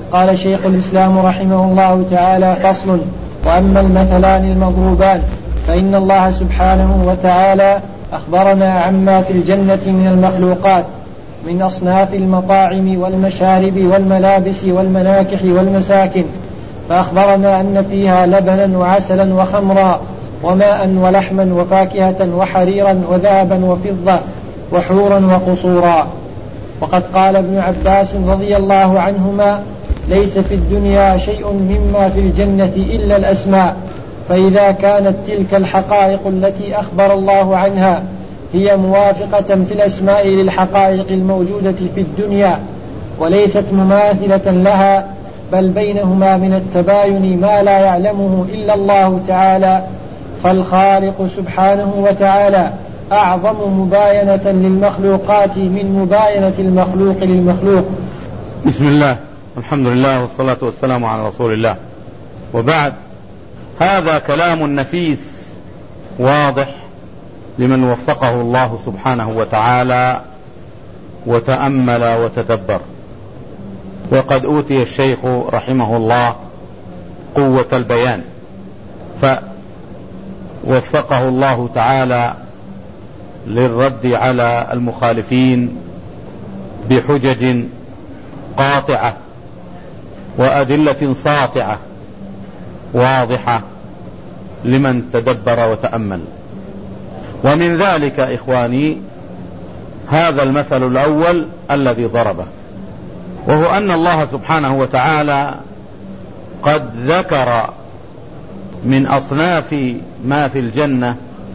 قال شيخ الإسلام رحمه الله تعالى: فصل. وأما المثلان المضروبان فإن الله سبحانه وتعالى أخبرنا عما في الجنة من المخلوقات من أصناف المطاعم والمشارب والملابس والمناكح والمساكن، فأخبرنا أن فيها لبنا وعسلا وخمرا وماء ولحما وفاكهة وحريرا وذهبا وفضة وحورا وقصورا. وقد قال ابن عباس رضي الله عنهما: ليس في الدنيا شيء مما في الجنة إلا الأسماء، فإذا كانت تلك الحقائق التي أخبر الله عنها هي موافقة في الأسماء للحقائق الموجودة في الدنيا وليست مماثلة لها، بل بينهما من التباين ما لا يعلمه إلا الله تعالى، فالخالق سبحانه وتعالى أعظم مباينة للمخلوقات من مباينة المخلوق للمخلوق. بسم الله، الحمد لله، والصلاة والسلام على رسول الله، وبعد. هذا كلام نفيس واضح لمن وفقه الله سبحانه وتعالى وتأمل وتدبر. وقد أوتي الشيخ رحمه الله قوة البيان، فوفقه الله تعالى للرد على المخالفين بحجج قاطعة وأدلة ساطعة واضحة لمن تدبر وتأمل. ومن ذلك إخواني هذا المثل الأول الذي ضربه، وهو أن الله سبحانه وتعالى قد ذكر من أصناف ما في الجنة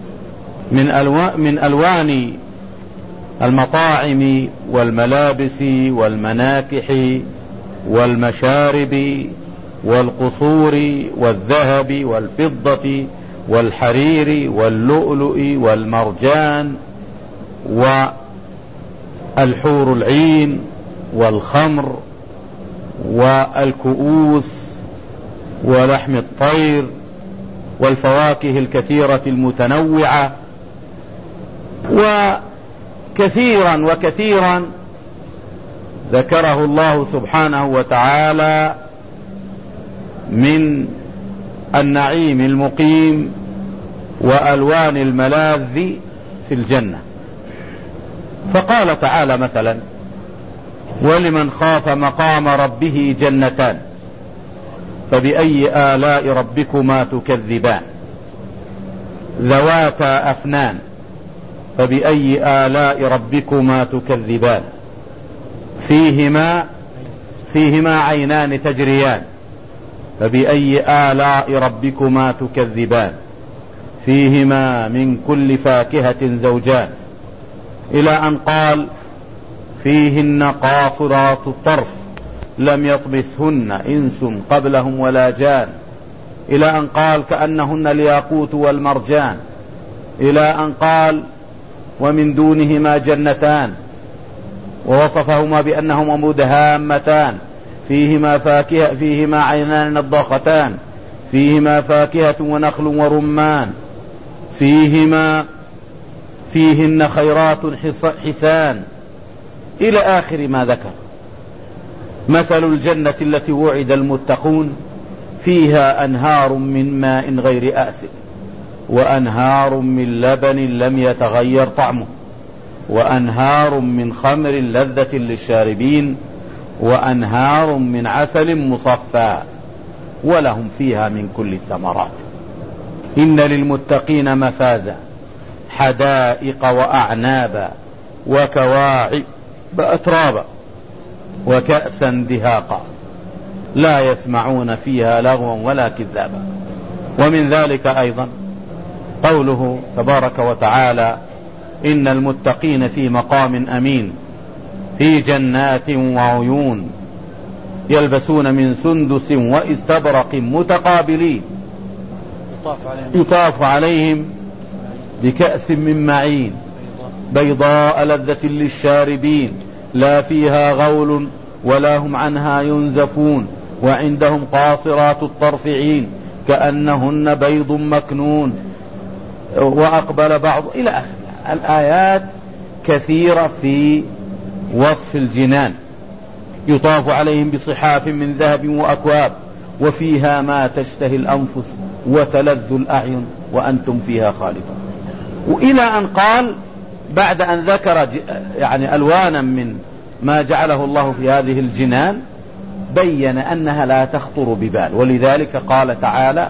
من ألوان المطاعم والملابس والمناكح والمشارب والقصور والذهب والفضة والحرير واللؤلؤ والمرجان والحور العين والخمر والكؤوس ولحم الطير والفواكه الكثيرة المتنوعة، وكثيرا ذكره الله سبحانه وتعالى من النعيم المقيم وألوان الملاذ في الجنة. فقال تعالى مثلا: ولمن خاف مقام ربه جنتان فبأي آلاء ربكما تكذبان ذواتا أفنان فبأي آلاء ربكما تكذبان فيهما عينان تجريان فبأي آلاء ربكما تكذبان فيهما من كل فاكهة زوجان، إلى أن قال: فيهن قاصرات الطرف لم يطمثهن إنس قبلهم ولا جان، إلى أن قال: كأنهن الياقوت والمرجان، إلى أن قال: ومن دونهما جنتان، ووصفهما بأنهما مدهامتان فيهما عينان نضاختان فيهما فاكهة ونخل ورمان فيهن خيرات حسان، إلى آخر ما ذكر. مثل الجنة التي وعد المتقون فيها أنهار من ماء غير آسن وأنهار من لبن لم يتغير طعمه وأنهار من خمر لذة للشاربين وأنهار من عسل مصفى ولهم فيها من كل الثمرات. إن للمتقين مفازا حدائق وأعنابا وكواعب أترابا وكأسا دهاقا لا يسمعون فيها لغوا ولا كذابا. ومن ذلك أيضا قوله تبارك وتعالى: إن المتقين في مقام أمين في جنات وعيون يلبسون من سندس واستبرق متقابلين يطاف عليهم بكأس من معين بيضاء لذة للشاربين لا فيها غول ولا هم عنها ينزفون وعندهم قاصرات الطرف عين كأنهن بيض مكنون وأقبل بعض إلى آخر الآيات كثيرة في وصف الجنان. يطاف عليهم بصحاف من ذهب وأكواب وفيها ما تشتهي الأنفس وتلذ الأعين وأنتم فيها خالدون. وإلى أن قال بعد أن ذكر يعني ألوانا من ما جعله الله في هذه الجنان بين أنها لا تخطر ببال، ولذلك قال تعالى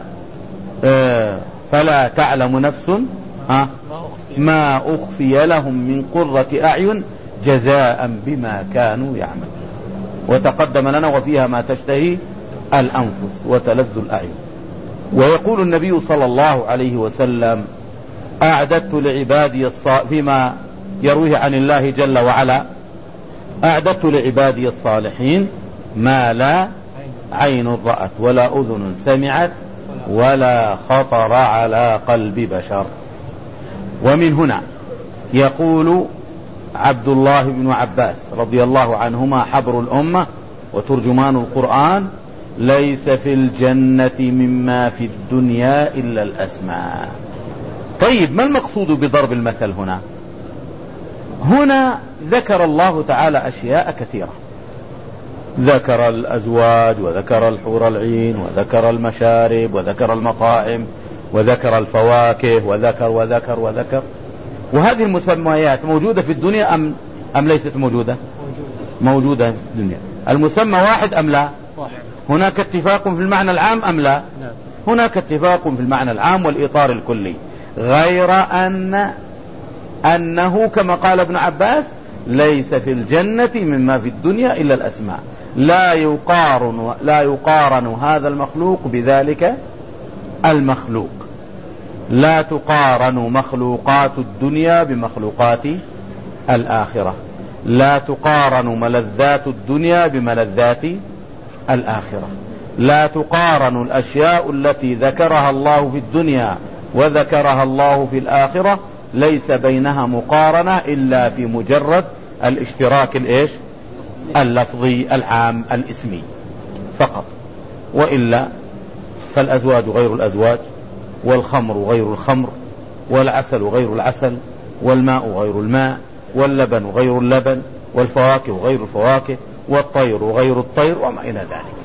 فلا تعلم نفس ما أخفي لهم من قرة أعين جزاء بما كانوا يعملون. وتقدم لنا وفيها ما تشتهي الأنفس وتلذ الأعين. ويقول النبي صلى الله عليه وسلم أعددت لعبادي فيما يرويه عن الله جل وعلا أعددت لعبادي الصالحين ما لا عين رأت ولا أذن سمعت ولا خطر على قلب بشر. ومن هنا يقول عبد الله بن عباس رضي الله عنهما حبر الأمة وترجمان القرآن ليس في الجنة مما في الدنيا إلا الأسماء. طيب ما المقصود بضرب المثل هنا؟ هنا ذكر الله تعالى أشياء كثيرة، ذكر الأزواج وذكر الحور العين وذكر المشارب وذكر المطاعم وذكر الفواكه وذكر وذكر وذكر. وهذه المسميات موجودة في الدنيا أم ليست موجودة؟ موجودة في الدنيا. المسمى واحد أم لا؟ هناك اتفاق في المعنى العام أم لا؟ هناك اتفاق في المعنى العام والإطار الكلي، غير أنه كما قال ابن عباس ليس في الجنة مما في الدنيا إلا الأسماء. لا يقارن هذا المخلوق بذلك المخلوق. لا تقارن مخلوقات الدنيا بمخلوقات الآخرة. لا تقارن ملذات الدنيا بملذات الآخرة. لا تقارن الأشياء التي ذكرها الله في الدنيا وذكرها الله في الآخرة، ليس بينها مقارنة إلا في مجرد الاشتراك اللفظي العام الاسمي فقط، وإلا فالأزواج غير الأزواج، والخمر غير الخمر، والعسل غير العسل، والماء غير الماء، واللبن غير اللبن، والفواكه غير الفواكه، والطير غير الطير، وما إلى ذلك.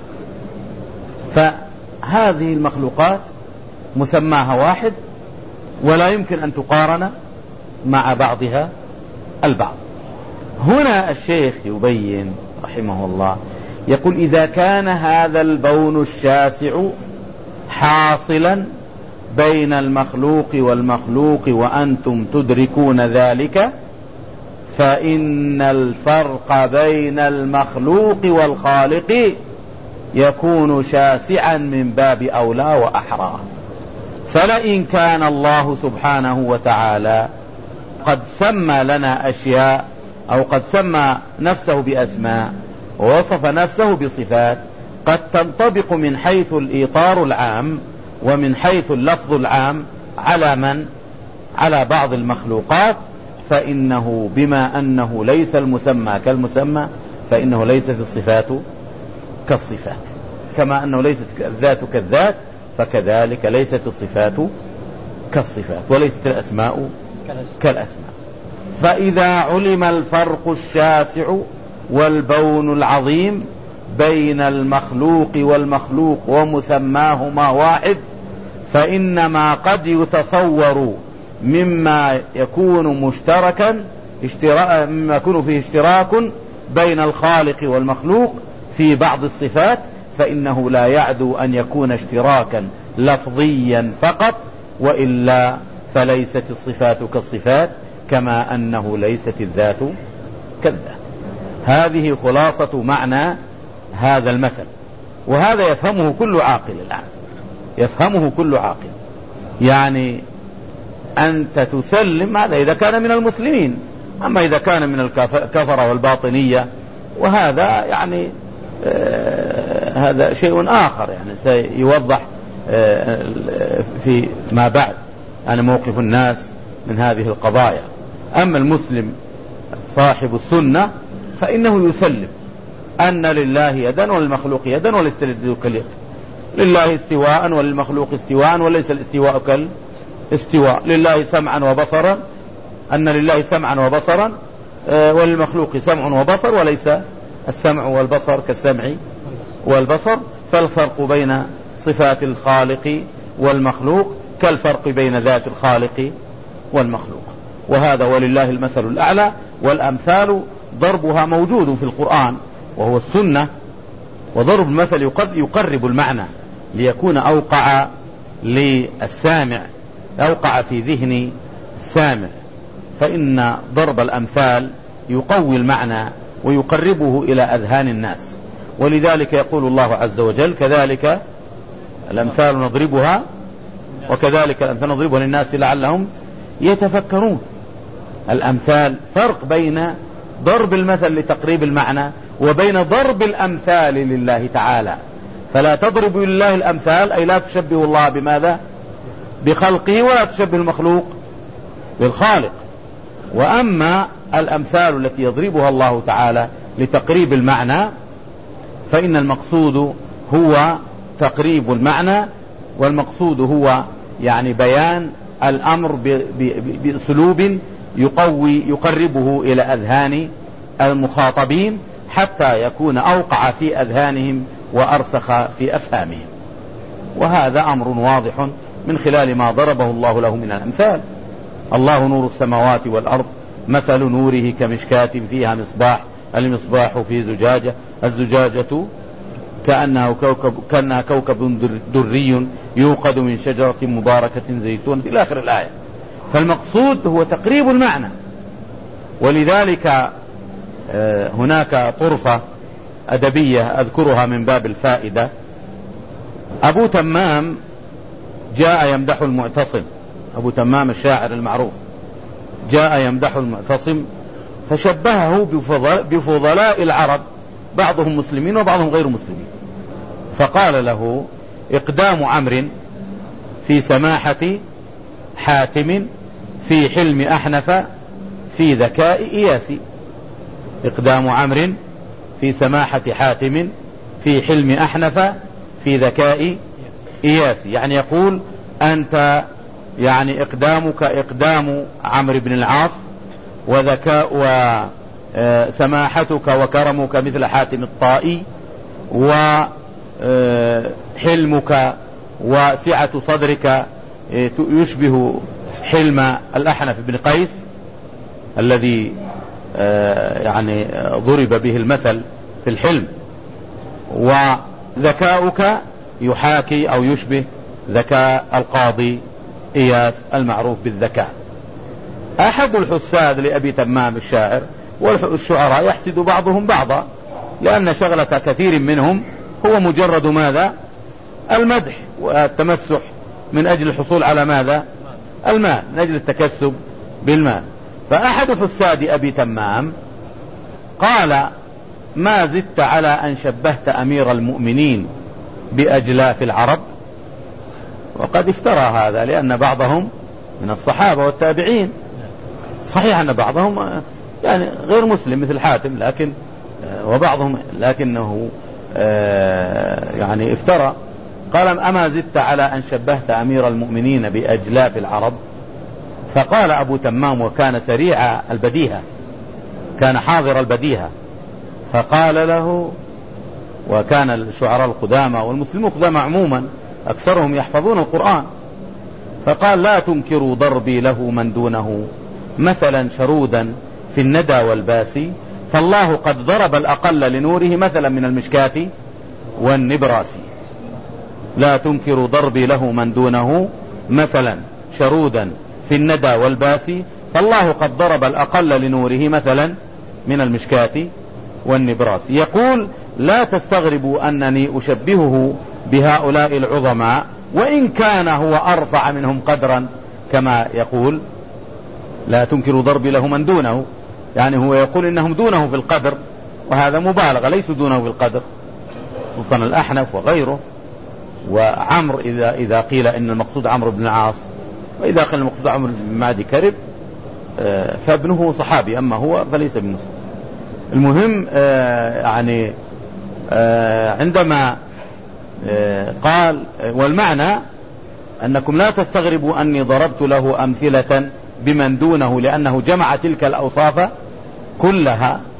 فهذه المخلوقات مسماها واحد ولا يمكن أن تقارن مع بعضها البعض. هنا الشيخ يبين رحمه الله يقول إذا كان هذا البون الشاسع حاصلا بين المخلوق والمخلوق وأنتم تدركون ذلك، فإن الفرق بين المخلوق والخالق يكون شاسعا من باب أولى وأحرى. فلئن كان الله سبحانه وتعالى قد سمى لنا أشياء أو قد سمى نفسه بأسماء ووصف نفسه بصفات قد تنطبق من حيث الإطار العام ومن حيث اللفظ العام على بعض المخلوقات، فإنه بما أنه ليس المسمى كالمسمى فإنه ليست الصفات كالصفات، كما أنه ليست الذات كالذات فكذلك ليست الصفات كالصفات، وليست الأسماء كالأسماء. فإذا علم الفرق الشاسع والبون العظيم بين المخلوق والمخلوق ومسماهما واحد، فإنما قد يتصور مما يكون مشتركا مما يكون فيه اشتراك بين الخالق والمخلوق في بعض الصفات، فإنه لا يعدو أن يكون اشتراكا لفظيا فقط، وإلا فليست الصفات كالصفات كما أنه ليست الذات كالذات. هذه خلاصة معنى هذا المثل، وهذا يفهمه كل عاقل الآن، يفهمه كل عاقل. يعني أنت تسلم هذا إذا كان من المسلمين، أما إذا كان من الكفرة والباطنية وهذا يعني هذا شيء آخر، يعني سيوضح في ما بعد أنا موقف الناس من هذه القضايا. أما المسلم صاحب السنة فإنه يسلم أن لله يدا وللمخلوق يدا وليس كاليد، لله استواء وللمخلوق استواء وليس الاستواء كالاستواء، لله سمعا وبصرا، أن لله سمعا وبصرا وللمخلوق سمع وبصر وليس السمع والبصر كالسمع والبصر، فالفرق بين صفات الخالق والمخلوق كالفرق بين ذات الخالق والمخلوق. وهذا ولله المثل الأعلى. والأمثال ضربها موجود في القرآن وهو السنة، وضرب المثل يقرب المعنى ليكون أوقع للسامع، أوقع في ذهن السامع، فإن ضرب الأمثال يقوي المعنى ويقربه إلى أذهان الناس. ولذلك يقول الله عز وجل: كذلك الأمثال نضربها وكذلك الأمثال نضربها للناس لعلهم يتفكرون. الأمثال فرق بين ضرب المثل لتقريب المعنى وبين ضرب الأمثال لله تعالى. فلا تضربوا لله الأمثال، أي لا تشبهوا الله بماذا؟ بخلقه، ولا تشبه المخلوق بالخالق. وأما الأمثال التي يضربها الله تعالى لتقريب المعنى فإن المقصود هو تقريب المعنى، والمقصود هو يعني بيان الأمر بأسلوب يقربه إلى أذهان المخاطبين حتى يكون أوقع في أذهانهم وأرسخ في أفهامهم. وهذا أمر واضح من خلال ما ضربه الله له من الأمثال. الله نور السماوات والأرض، مثل نوره كمشكاة فيها مصباح، المصباح في زجاجة، الزجاجة كأنها كوكب دري يوقد من شجرة مباركة زيتون إلى آخر الآية. فالمقصود هو تقريب المعنى. ولذلك هناك طرفة أدبية أذكرها من باب الفائدة. أبو تمام جاء يمدح المعتصم، أبو تمام الشاعر المعروف جاء يمدح المعتصم، فشبهه بفضلاء العرب، بعضهم مسلمين وبعضهم غير مسلمين، فقال له: إقدام عمرو في سماحة حاتم في حلم أحنف في ذكاء إياسي. إقدام عمرو في سماحة حاتم في حلم أحنف في ذكاء إياسي، يعني يقول أنت يعني إقدامك إقدام عمرو بن العاص، وذكاء وسماحتك وكرمك مثل حاتم الطائي، وحلمك وسعة صدرك يشبه حلم الأحنف بن قيس الذي يعني ضرب به المثل في الحلم، وذكاؤك يحاكي أو يشبه ذكاء القاضي إياس المعروف بالذكاء. أحد الحساد لأبي تمام الشاعر، والشعراء يحسد بعضهم بعضا، لأن شغلة كثير منهم هو مجرد ماذا؟ المدح والتمسح من أجل الحصول على ماذا؟ المال، من أجل التكسب بالمال. فأحد حساد أبي تمام قال: ما زدت على أن شبهت أمير المؤمنين بأجلاف العرب. وقد افترى هذا، لأن بعضهم من الصحابة والتابعين، صحيح أن بعضهم يعني غير مسلم مثل حاتم، لكن وبعضهم لكنه يعني افترى. قال: أما زدت على أن شبهت أمير المؤمنين بأجلاف العرب. فقال أبو تمام، وكان سريع البديهة، كان حاضر البديهة، فقال له، وكان الشعراء القدامى والمسلمون القدامى عموما أكثرهم يحفظون القرآن، فقال: لا تنكروا ضربي له من دونه مثلا شرودا في الندى والباسي، فالله قد ضرب الأقل لنوره مثلا من المشكاة والنبراس. لا تنكروا ضربي له من دونه مثلا شرودا في الندى والباسي، فالله قد ضرب الأقل لنوره مثلا من المشكاة والنبراس. يقول: لا تستغربوا أنني أشبهه بهؤلاء العظماء، وإن كان هو أرفع منهم قدرا، كما يقول: لا تنكروا ضربي له من دونه، يعني هو يقول إنهم دونه في القدر، وهذا مبالغة، ليسوا دونه في القدر، خصوصا الأحنف وغيره. وعمر إذا قيل إن المقصود عمرو بن العاص، وإذا قيل المقصود عمرو بن معدي كرب، فابنه صحابي، أما هو فليس بمسلم. المهم يعني عندما قال: والمعنى أنكم لا تستغربوا أني ضربت له أمثلة بمن دونه، لأنه جمع تلك الأوصاف كلها،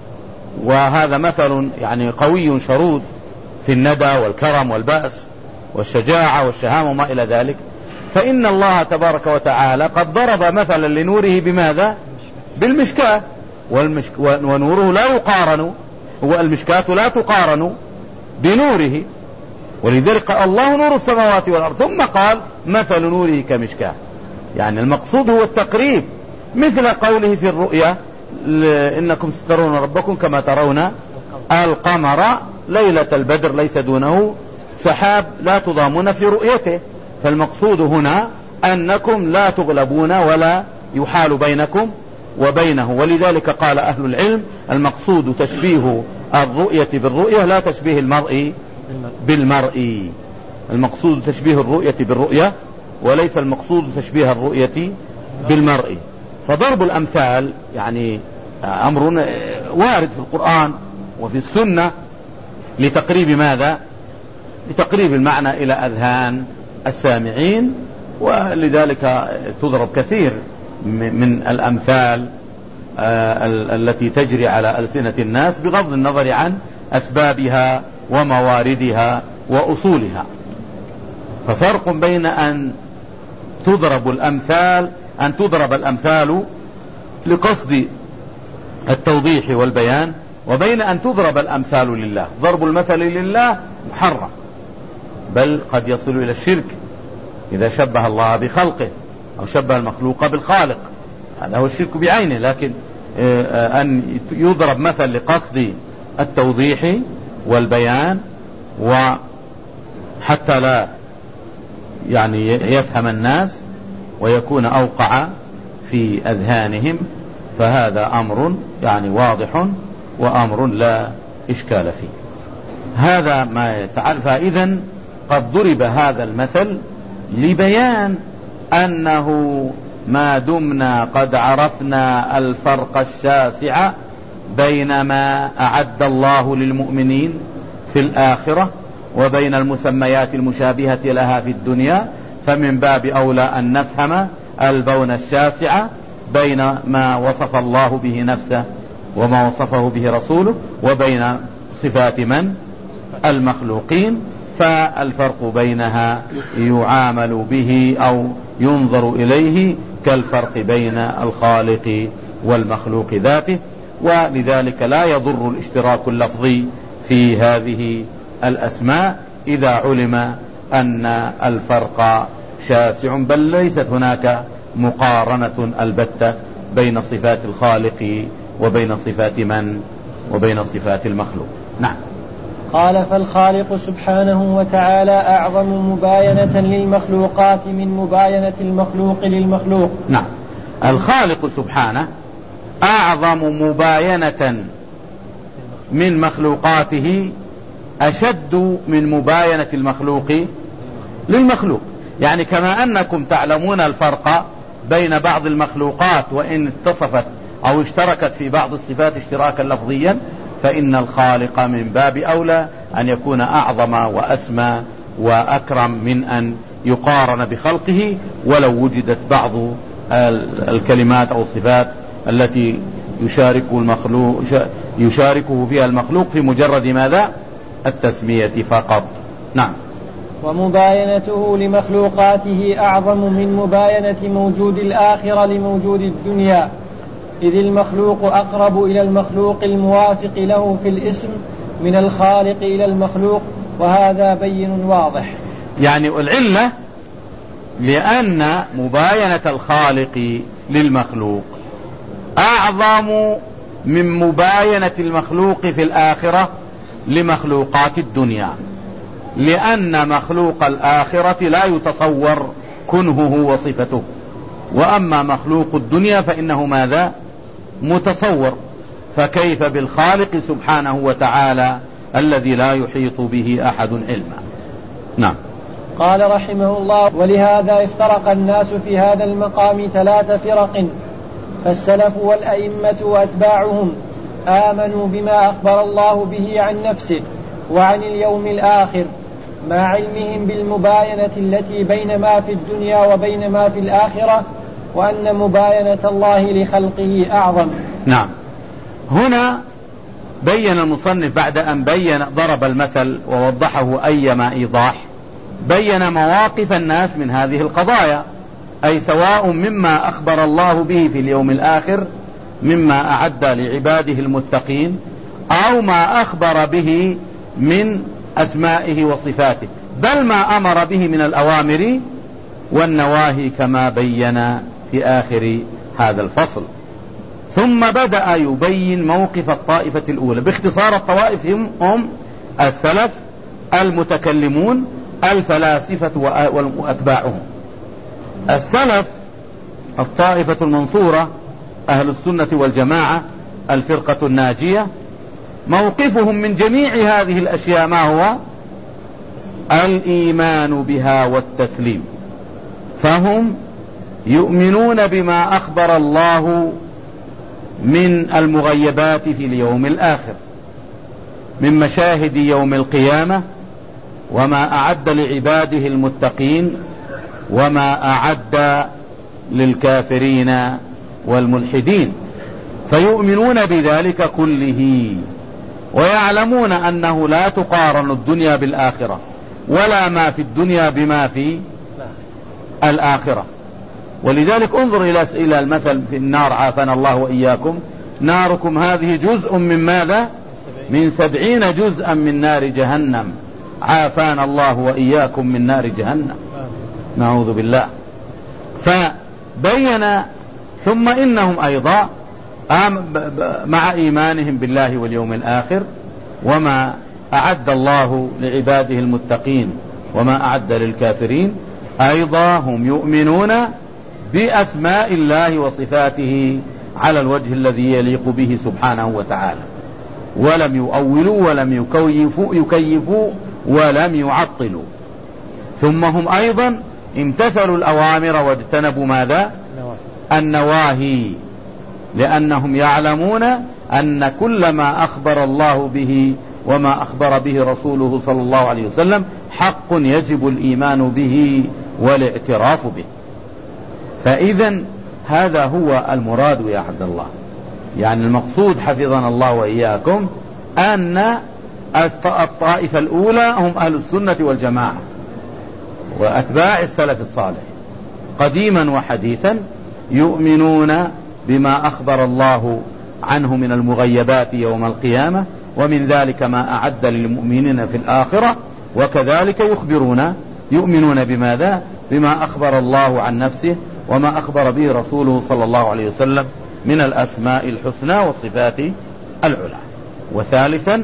وهذا مثل يعني قوي شرود في الندى والكرم والبأس والشجاعة والشهامة وما إلى ذلك. فإن الله تبارك وتعالى قد ضرب مثلا لنوره بماذا؟ بالمشكاة، ونوره لا يقارن، والمشكاة لا تقارن بنوره، ولذلك قال الله نور السماوات والأرض، ثم قال مثل نوره كمشكاة. يعني المقصود هو التقريب، مثل قوله في الرؤيا إنكم سترون ربكم كما ترون القمر ليلة البدر ليس دونه سحاب لا تضامون في رؤيته. فالمقصود هنا أنكم لا تغلبون ولا يحال بينكم وبينه. ولذلك قال أهل العلم المقصود تشبيه الرؤية بالرؤية لا تشبيه المرء بالمرء. المقصود تشبيه الرؤية بالرؤية وليس المقصود تشبيه الرؤية بالمرء. فضرب الأمثال يعني أمر وارد في القرآن وفي السنة لتقريب ماذا؟ لتقريب المعنى إلى أذهان السامعين، ولذلك تضرب كثير من الأمثال التي تجري على ألسنة الناس بغض النظر عن أسبابها ومواردها وأصولها. ففرق بين أن تضرب الأمثال لقصد التوضيح والبيان، وبين أن تضرب الأمثال لله. ضرب المثل لله محرم، بل قد يصل إلى الشرك إذا شبه الله بخلقه أو شبه المخلوق بالخالق، هذا هو الشرك بعينه. لكن أن يضرب مثل لقصد التوضيح والبيان وحتى لا يعني يفهم الناس ويكون أوقع في أذهانهم، فهذا أمر يعني واضح وأمر لا إشكال فيه. هذا ما يتعلم. فإذا قد ضرب هذا المثل لبيان أنه ما دمنا قد عرفنا الفرق الشاسع بين ما أعد الله للمؤمنين في الآخرة وبين المسميات المشابهة لها في الدنيا، فمن باب أولى أن نفهم البون الشاسع بين ما وصف الله به نفسه وما وصفه به رسوله وبين صفات من؟ المخلوقين. فالفرق بينها يعامل به أو ينظر إليه كالفرق بين الخالق والمخلوق ذاته، ولذلك لا يضر الاشتراك اللفظي في هذه الأسماء إذا علم أن الفرق شاسع، بل ليست هناك مقارنة البتة بين صفات الخالق وبين صفات من وبين صفات المخلوق. نعم. قال فالخالق سبحانه وتعالى أعظم مباينة للمخلوقات من مباينة المخلوق للمخلوق. نعم، الخالق سبحانه أعظم مباينة من مخلوقاته أشد من مباينة المخلوق للمخلوق. يعني كما أنكم تعلمون الفرق بين بعض المخلوقات وإن اتصفت أو اشتركت في بعض الصفات اشتراكا لفظيا، فإن الخالق من باب أولى أن يكون أعظم وأسمى وأكرم من أن يقارن بخلقه، ولو وجدت بعض الكلمات أو الصفات التي يشاركه فيها المخلوق في مجرد ماذا؟ التسمية فقط. نعم. ومباينته لمخلوقاته أعظم من مباينة موجود الآخرة لموجود الدنيا، إذ المخلوق أقرب إلى المخلوق الموافق له في الاسم من الخالق إلى المخلوق، وهذا بين واضح. يعني العلة لأن مباينة الخالق للمخلوق أعظم من مباينة المخلوق في الآخرة لمخلوقات الدنيا، لأن مخلوق الآخرة لا يتصور كنهه وصفته، وأما مخلوق الدنيا فإنه ماذا؟ متصور. فكيف بالخالق سبحانه وتعالى الذي لا يحيط به أحد علما. نعم. قال رحمه الله: ولهذا افترق الناس في هذا المقام 3 فرق، فالسلف والأئمة وأتباعهم آمنوا بما أخبر الله به عن نفسه وعن اليوم الآخر، مع علمهم بالمباينة التي بين ما في الدنيا وبين ما في الآخرة، وأن مباينة الله لخلقه أعظم. نعم. هنا بين المصنف بعد أن ضرب المثل ووضحه أيما إيضاح، بين مواقف الناس من هذه القضايا، أي سواء مما أخبر الله به في اليوم الآخر مما أعد لعباده المتقين، أو ما أخبر به من أسمائه وصفاته، بل ما أمر به من الأوامر والنواهي كما بين في آخر هذا الفصل. ثم بدأ يبين موقف الطائفة الأولى. باختصار الطوائف هم السلف المتكلمون الفلاسفة وأتباعهم. السلف الطائفة المنصورة أهل السنة والجماعة الفرقة الناجية، موقفهم من جميع هذه الأشياء ما هو؟ الإيمان بها والتسليم. فهم يؤمنون بما أخبر الله من المغيبات في اليوم الآخر من مشاهد يوم القيامة، وما أعد لعباده المتقين، وما أعد للكافرين والملحدين، فيؤمنون بذلك كله، ويعلمون أنه لا تقارن الدنيا بالآخرة، ولا ما في الدنيا بما في الآخرة. ولذلك انظر إلى المثل في النار، عافانا الله وإياكم، ناركم هذه جزء من ماذا؟ من 70 جزءا من نار جهنم، عافانا الله وإياكم من نار جهنم، نعوذ بالله. فبين ثم إنهم أيضا مع إيمانهم بالله واليوم الآخر وما أعد الله لعباده المتقين وما أعد للكافرين، أيضا هم يؤمنون بأسماء الله وصفاته على الوجه الذي يليق به سبحانه وتعالى، ولم يؤولوا ولم يكيفوا ولم يعطلوا. ثم هم أيضا امتثلوا الأوامر واجتنبوا ماذا؟ النواهي، لأنهم يعلمون أن كل ما أخبر الله به وما أخبر به رسوله صلى الله عليه وسلم حق يجب الإيمان به والاعتراف به. فإذا هذا هو المراد يا عبد الله، يعني المقصود حفظنا الله وإياكم أن الطائفة الأولى هم أهل السنة والجماعة وأتباع السلف الصالح قديما وحديثا، يؤمنون بما أخبر الله عنه من المغيبات يوم القيامة، ومن ذلك ما أعد للمؤمنين في الآخرة، وكذلك يؤمنون بماذا؟ بما أخبر الله عن نفسه وما أخبر به رسوله صلى الله عليه وسلم من الأسماء الحسنى والصفات العلى. وثالثا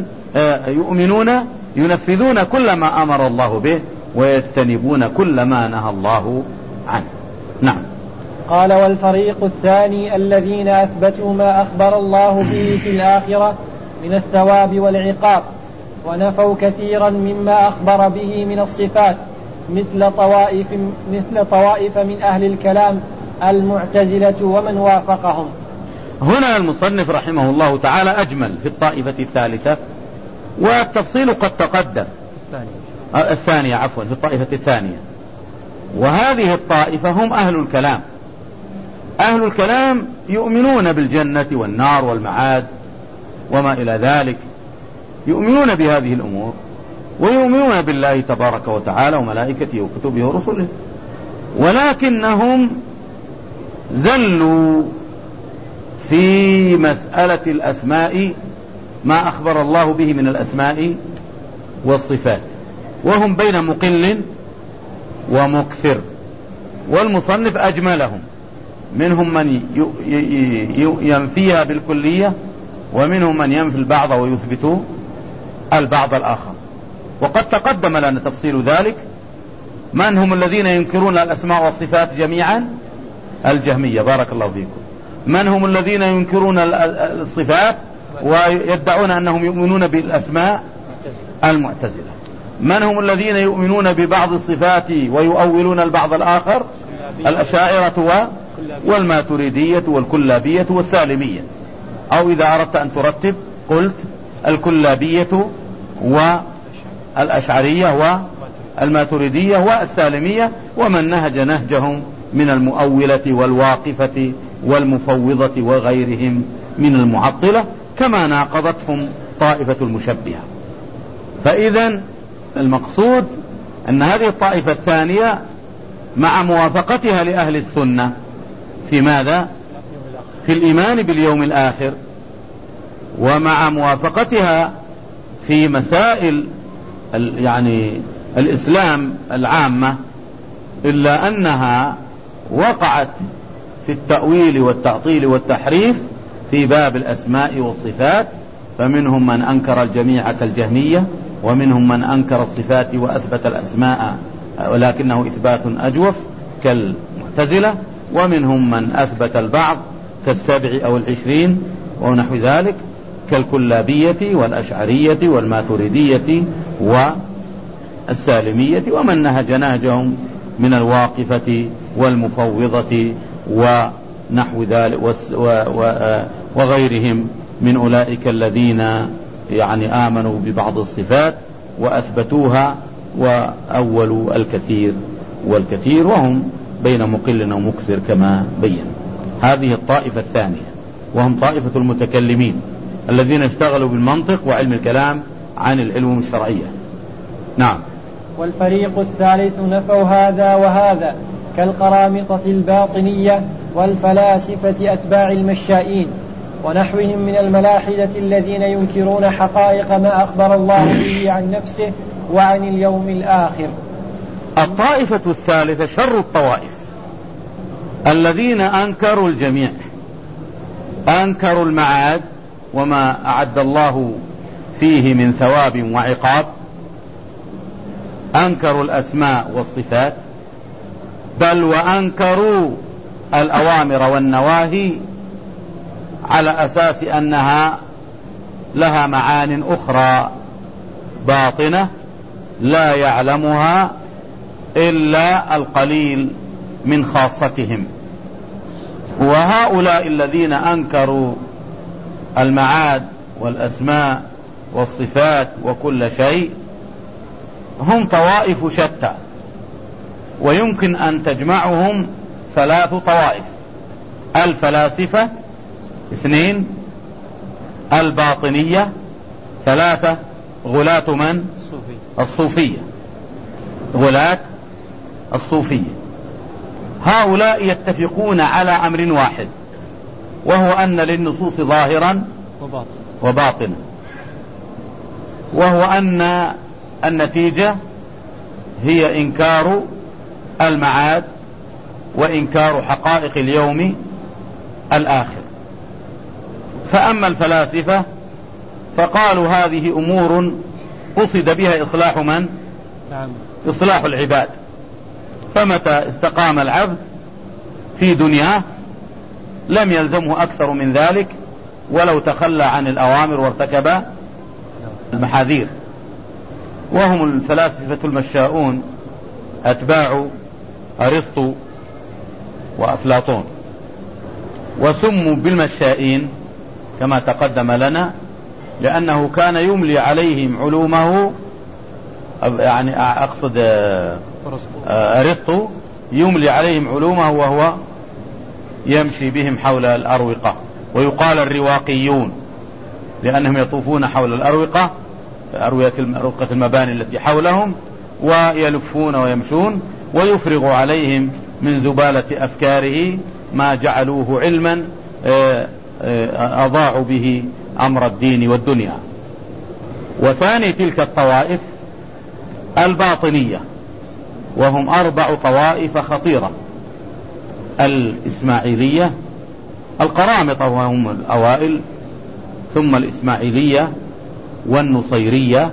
ينفذون كل ما أمر الله به ويجتنبون كل ما نهى الله عنه. نعم. قال: والفريق الثاني الذين أثبتوا ما أخبر الله به في الآخرة من الثواب والعقاب، ونفوا كثيرا مما أخبر به من الصفات، مثل طوائف من أهل الكلام المعتزلة ومن وافقهم. هنا المصنف رحمه الله تعالى أجمل في الطائفة الثالثة، والتفصيل قد تقدم الثانية في الطائفة الثانية. وهذه الطائفة هم أهل الكلام. أهل الكلام يؤمنون بالجنة والنار والمعاد وما إلى ذلك، يؤمنون بهذه الأمور، ويؤمنون بالله تبارك وتعالى وملائكته وكتبه ورسله، ولكنهم زلوا في مسألة الأسماء ما أخبر الله به من الأسماء والصفات، وهم بين مقل ومكثر. والمصنف أجملهم، منهم من ينفيها بالكلية، ومنهم من ينفي البعض ويثبت البعض الآخر. وقد تقدم لنا تفصيل ذلك. من هم الذين ينكرون الأسماء والصفات جميعا؟ الجهمية، بارك الله فيكم. من هم الذين ينكرون الصفات ويدعون أنهم يؤمنون بالأسماء؟ المعتزلة. من هم الذين يؤمنون ببعض الصفات ويؤولون البعض الآخر؟ الأشاعرة والماتريدية والكلابية والسالمية، أو إذا أردت أن ترتب قلت الكلابية والأشعرية والماتريدية والسالمية، ومن نهج نهجهم من المؤولة والواقفة والمفوضة وغيرهم من المعطلة، كما ناقضتهم الطائفة المشبهة. فإذا المقصود أن هذه الطائفة الثانية مع موافقتها لأهل السنة في ماذا؟ في الإيمان باليوم الآخر، ومع موافقتها في مسائل يعني الإسلام العامة، إلا أنها وقعت في التأويل والتعطيل والتحريف في باب الأسماء والصفات، فمنهم من أنكر الجميع كالجهمية، ومنهم من أنكر الصفات وأثبت الأسماء ولكنه إثبات أجوف كالمعتزلة، ومنهم من أثبت البعض كالسبع أو العشرين ونحو ذلك كالكلابية والأشعرية والماتريدية والسالمية، ومن نهج نهجهم من الواقفة والمفوضة ونحو ذلك وغيرهم من أولئك الذين يعني آمنوا ببعض الصفات وأثبتوها وأولوا الكثير والكثير، وهم بين مقل ومكثر كما بين. هذه الطائفة الثانية، وهم طائفة المتكلمين الذين اشتغلوا بالمنطق وعلم الكلام عن العلوم الشرعية. نعم. والفريق الثالث نفوا هذا وهذا كالقرامطة الباطنية والفلاسفة أتباع المشائين ونحوهم من الملاحدة الذين ينكرون حقائق ما أخبر الله به عن نفسه وعن اليوم الآخر. الطائفة الثالثة شر الطوائف الذين أنكروا الجميع، أنكروا المعاد وما أعد الله فيه من ثواب وعقاب، أنكروا الأسماء والصفات، بل وأنكروا الأوامر والنواهي على أساس أنها لها معان أخرى باطنة لا يعلمها إلا القليل من خاصتهم. وهؤلاء الذين أنكروا المعاد والأسماء والصفات وكل شيء هم طوائف شتى، ويمكن أن تجمعهم 3 طوائف: الفلاسفة 2، الباطنية 3، غلاة من؟ الصوفية. غلاة الصوفية هؤلاء يتفقون على أمر واحد، وهو أن للنصوص ظاهرا وباطنا، وهو أن النتيجة هي إنكار المعاد وإنكار حقائق اليوم الآخر. فأما الفلاسفة فقالوا هذه أمور قصد بها إصلاح من؟ إصلاح العباد، فمتى استقام العبد في دنياه لم يلزمه أكثر من ذلك ولو تخلى عن الأوامر وارتكب المحاذير. وهم الفلاسفة المشاؤون أتباع أرسطو وأفلاطون، وسموا بالمشائين كما تقدم لنا لأنه كان يملي عليهم علومه، يعني أقصد أرسطو يملي عليهم علومه وهو يمشي بهم حول الأروقة، ويقال الرواقيون لأنهم يطوفون حول الأروقة، أروقة المباني التي حولهم، ويلفون ويمشون ويفرغ عليهم من زبالة أفكاره ما جعلوه علما أضاعوا به أمر الدين والدنيا. وثاني تلك الطوائف الباطنية، وهم 4 طوائف خطيرة: الإسماعيلية، القرامطة وهم الأوائل، ثم الإسماعيلية والنصيرية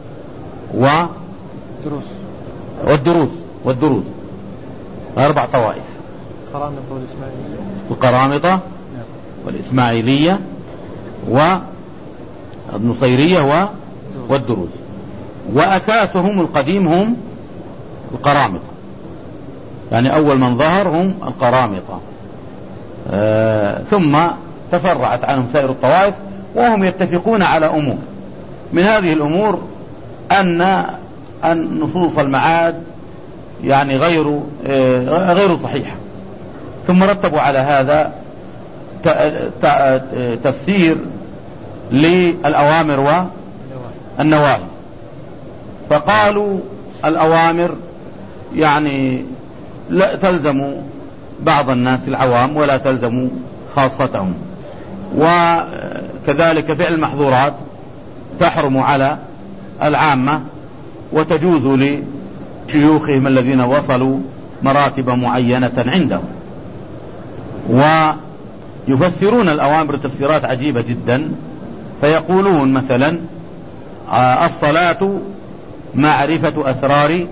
والدروز 4 طوائف: القرامطة والإسماعيلية والنصيرية والدروز. وأساسهم القديم هم القرامطة، يعني أول من ظهر هم القرامطة، ثم تفرعت عنهم سائر الطوائف، وهم يتفقون على أمور. من هذه الأمور أن نصوص المعاد يعني غير صحيحة، ثم رتبوا على هذا تفسير للأوامر والنواهي. فقالوا الأوامر يعني لا تلزم بعض الناس العوام ولا تلزم خاصتهم، وكذلك فعل المحظورات تحرم على العامة وتجوز لشيوخهم الذين وصلوا مراتب معينة عندهم. ويفسرون الأوامر تفسيرات عجيبة جدا، فيقولون مثلا الصلاة معرفة أسرار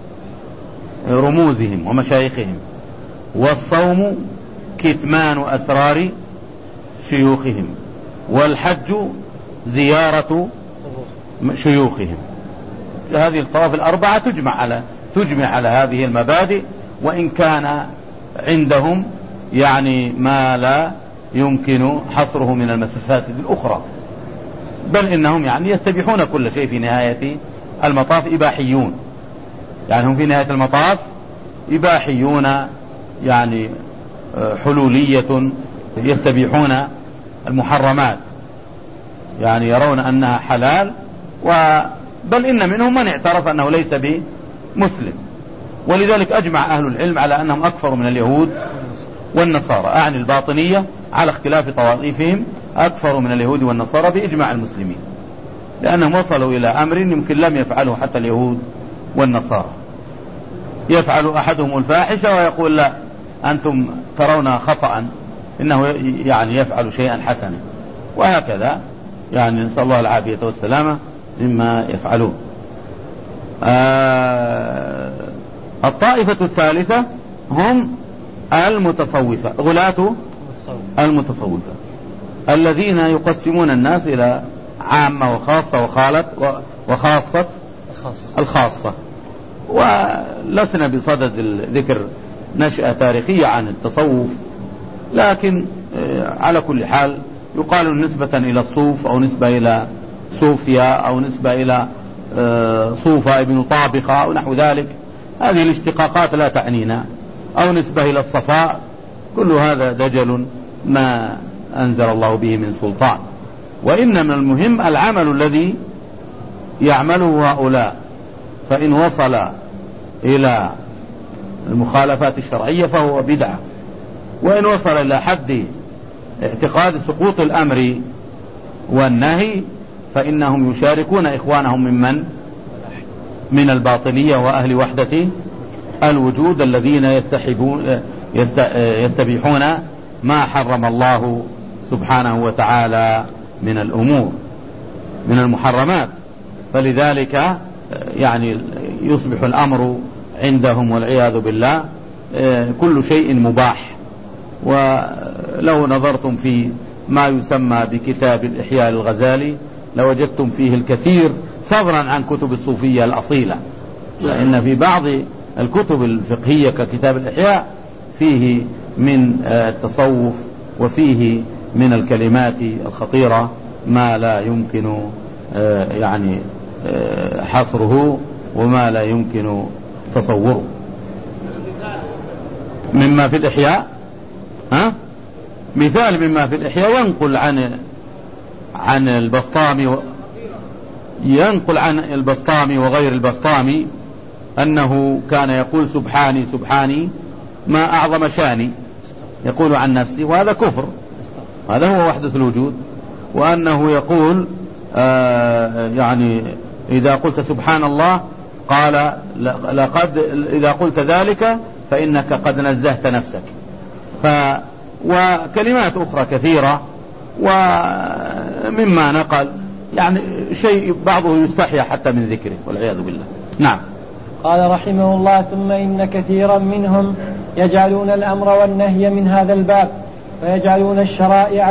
رموزهم ومشايخهم، والصوم كتمان أسرار شيوخهم، والحج زيارة شيوخهم. هذه الطوائف الأربعة تجمع على هذه المبادئ، وإن كان عندهم يعني ما لا يمكن حصره من المفاسد الأخرى، بل إنهم يعني يستبيحون كل شيء في نهاية المطاف، إباحيون. يعني هم في نهاية المطاف إباحيون، يعني حلولية، يستبيحون المحرمات، يعني يرون أنها حلال، بل إن منهم من اعترف أنه ليس بمسلم. ولذلك أجمع أهل العلم على أنهم أكفر من اليهود والنصارى، أعني الباطنية على اختلاف طوائفهم أكفر من اليهود والنصارى بإجماع المسلمين، لأنهم وصلوا إلى أمر يمكن لم يفعله حتى اليهود والنصارى. يفعل أحدهم الفاحشة ويقول لا أنتم ترون خطأ، إنه يعني يفعل شيئا حسنا، وهكذا يعني نسأل الله العافية والسلامة مما يفعلون. الطائفة الثالثة هم المتصوفة، غلاة المتصوفة الذين يقسمون الناس إلى عامة وخاصة وخاصة الخاصة. ولسنا بصدد ذكر نشأة تاريخية عن التصوف، لكن على كل حال يقال نسبة إلى الصوف أو نسبة إلى صوفيا أو نسبة إلى صوفة ابن طابخة أو نحو ذلك، هذه الاشتقاقات لا تعنينا، أو نسبة إلى الصفاء، كل هذا دجل ما أنزل الله به من سلطان. وإن من المهم العمل الذي يعمله هؤلاء، فإن وصل إلى المخالفات الشرعية فهو بدعة، وإن وصل إلى حد اعتقاد سقوط الأمر والنهي فإنهم يشاركون إخوانهم من الباطنية وأهل وحدة الوجود الذين يستبيحون ما حرم الله سبحانه وتعالى من الأمور من المحرمات. فلذلك يعني يصبح الأمر عندهم والعياذ بالله كل شيء مباح. ولو نظرتم في ما يسمى بكتاب الإحياء للغزالي لوجدتم فيه الكثير فضلا عن كتب الصوفية الأصيلة، لأن في بعض الكتب الفقهية ككتاب الإحياء فيه من التصوف وفيه من الكلمات الخطيرة ما لا يمكن يعني حصره وما لا يمكن تصوره. مما في الإحياء مثال مما في الإحياء ينقل عن البسطامي وغير البسطامي أنه كان يقول سبحاني سبحاني ما أعظم شاني، يقول عن نفسه، وهذا كفر، هذا هو وحدة الوجود. وأنه يقول يعني إذا قلت سبحان الله قال لقد إذا قلت ذلك فإنك قد نزهت نفسك. وكلمات أخرى كثيرة. ومما نقل يعني شيء بعضه يستحيا حتى من ذكره والعياذ بالله. نعم. قال رحمه الله: ثم إن كثيرا منهم يجعلون الأمر والنهي من هذا الباب، فيجعلون الشرائع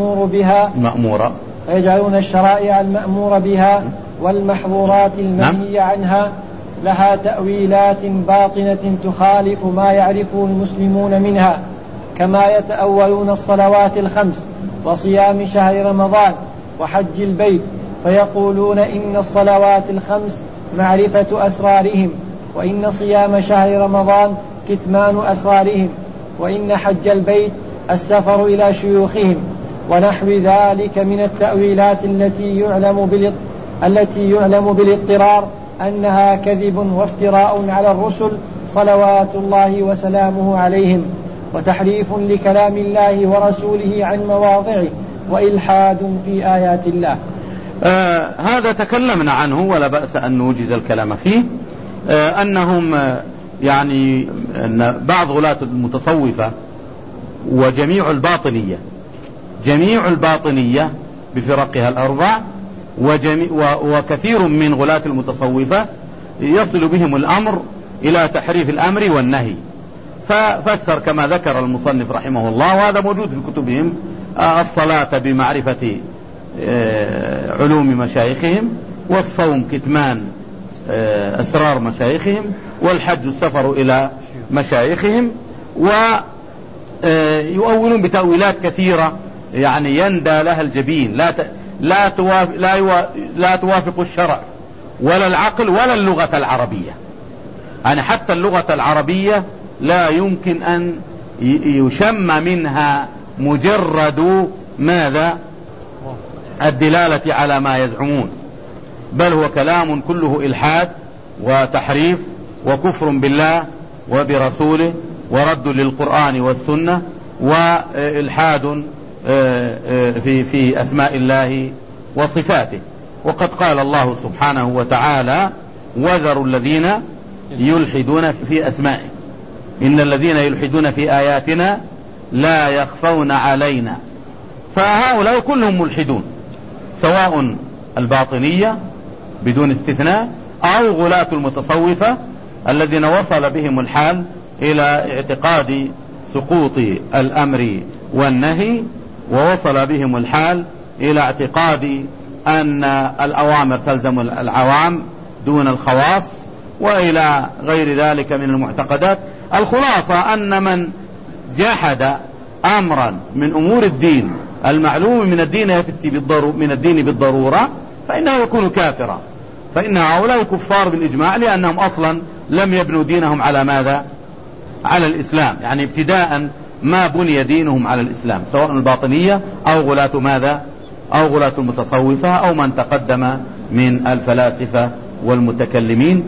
المأمور بها والمحظورات المنهي عنها لها تأويلات باطنة تخالف ما يعرفه المسلمون منها، كما يتأولون الصلوات الخمس وصيام شهر رمضان وحج البيت، فيقولون إن الصلوات الخمس معرفة أسرارهم، وإن صيام شهر رمضان كتمان أسرارهم، وإن حج البيت السفر إلى شيوخهم، ونحو ذلك من التأويلات التي يعلم بالاضطرار أنها كذب وافتراء على الرسل صلوات الله وسلامه عليهم، وتحريف لكلام الله ورسوله عن مواضعه، وإلحاد في آيات الله. هذا تكلمنا عنه ولا بأس أن نوجز الكلام فيه. أنهم يعني أن بعض غلاة المتصوفة وجميع الباطنية بفرقها الأربع وكثير من غلاة المتصوفة يصل بهم الأمر إلى تحريف الأمر والنهي، ففسر كما ذكر المصنف رحمه الله، وهذا موجود في كتبهم، الصلاة بمعرفة علوم مشايخهم، والصوم كتمان أسرار مشايخهم، والحج السفر إلى مشايخهم، ويؤولون بتأويلات كثيرة يعني يندى لها الجبين، لا توافق الشرع ولا العقل ولا اللغة العربية. يعني حتى اللغة العربية لا يمكن أن يشم منها مجرد ماذا؟ الدلالة على ما يزعمون، بل هو كلام كله إلحاد وتحريف وكفر بالله وبرسوله ورد للقرآن والسنة وإلحاد في أسماء الله وصفاته. وقد قال الله سبحانه وتعالى: وذروا الذين يلحدون في أسمائه إن الذين يلحدون في آياتنا لا يخفون علينا. فهؤلاء كلهم ملحدون، سواء الباطنية بدون استثناء أو غلاة المتصوفة الذين وصل بهم الحال إلى اعتقاد سقوط الأمر والنهي، ووصل بهم الحال إلى اعتقاد أن الأوامر تلزم العوام دون الخواص، وإلى غير ذلك من المعتقدات. الخلاصة أن من جحد أمرا من أمور الدين المعلوم من الدين بالضرورة فإنه يكون كافرا، فإن هؤلاء كفار بالإجماع، لأنهم أصلا لم يبنوا دينهم على ماذا؟ على الإسلام. يعني ابتداء ما بني دينهم على الإسلام، سواء الباطنية أو غلاة ماذا؟ أو غلاة المتصوفة أو من تقدم من الفلاسفة والمتكلمين.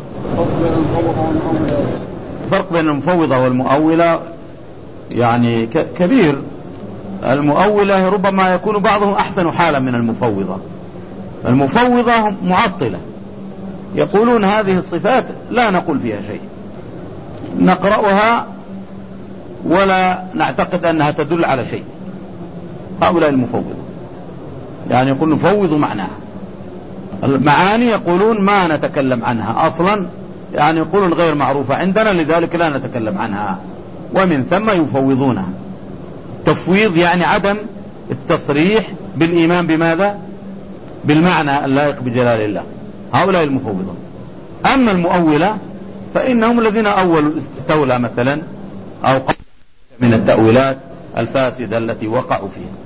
فرق بين المفوضة والمؤولة يعني كبير. المؤولة ربما يكون بعضهم أحسن حالا من المفوضة. المفوضة معطلة، يقولون هذه الصفات لا نقول فيها شيء، نقرأها ولا نعتقد أنها تدل على شيء. هؤلاء المفوضة يعني يقول نفوض معناها، المعاني يقولون ما نتكلم عنها أصلا، يعني يقولون غير معروفة عندنا لذلك لا نتكلم عنها، ومن ثم يفوضونها. تفويض يعني عدم التصريح بالإيمان بماذا؟ بالمعنى اللائق بجلال الله. هؤلاء المفوضة. أما المؤولة فإنهم الذين أولوا استولى مثلا أو من التأويلات الفاسدة التي وقعوا فيها.